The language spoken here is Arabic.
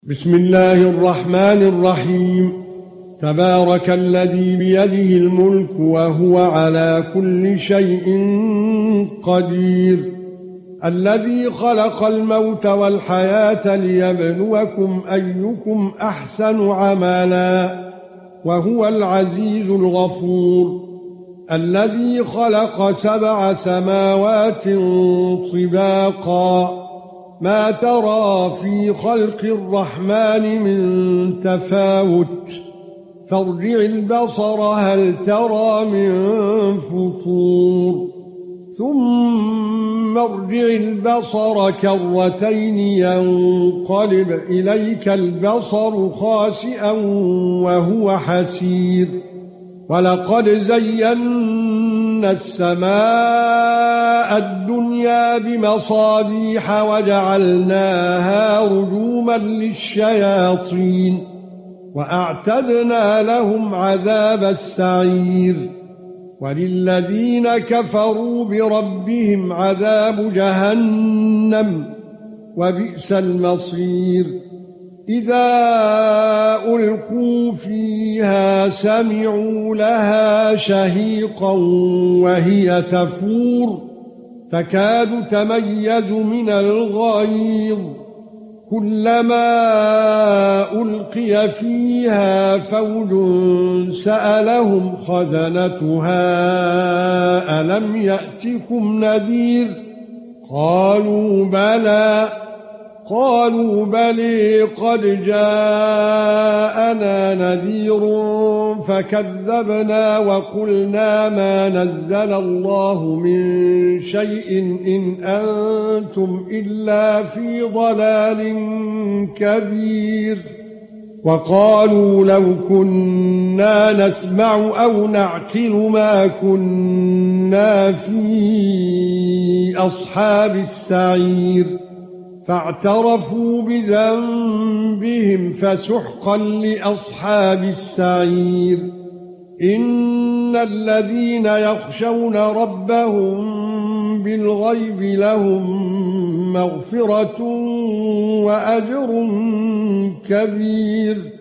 بسم الله الرحمن الرحيم. تبارك الذي بيده الملك وهو على كل شيء قدير. الذي خلق الموت والحياة ليبلوكم أيكم أحسن عملا وهو العزيز الغفور. الذي خلق 7 سماوات طباقا ما ترى في خلق الرحمن من تفاوت فارجع البصر هل ترى من فطور ثم ارجع البصر كرتين ينقلب إليك البصر خاسئا وهو حسير. ولقد زينا السماء الدنيا بمصابيح وجعلناها رجوما للشياطين واعتدنا لهم عذاب السعير. وللذين كفروا بربهم عذاب جهنم وبئس المصير. إذا ألقوا فيها سمعوا لها شهيقا وهي تفور تكاد تميز من الغيظ كلما ألقي فيها فوج سألهم خزنتها ألم يأتكم نذير قالوا بلى قد جاءنا نذير فكذبنا وقلنا ما نزل الله من شيء إن أنتم إلا في ضلال كبير. وقالوا لو كنا نسمع أو نعقل ما كنا في أصحاب السعير فاعترفوا بذنبهم فسحقا لأصحاب السعير. إن الذين يخشون ربهم بالغيب لهم مغفرة وأجر كبير.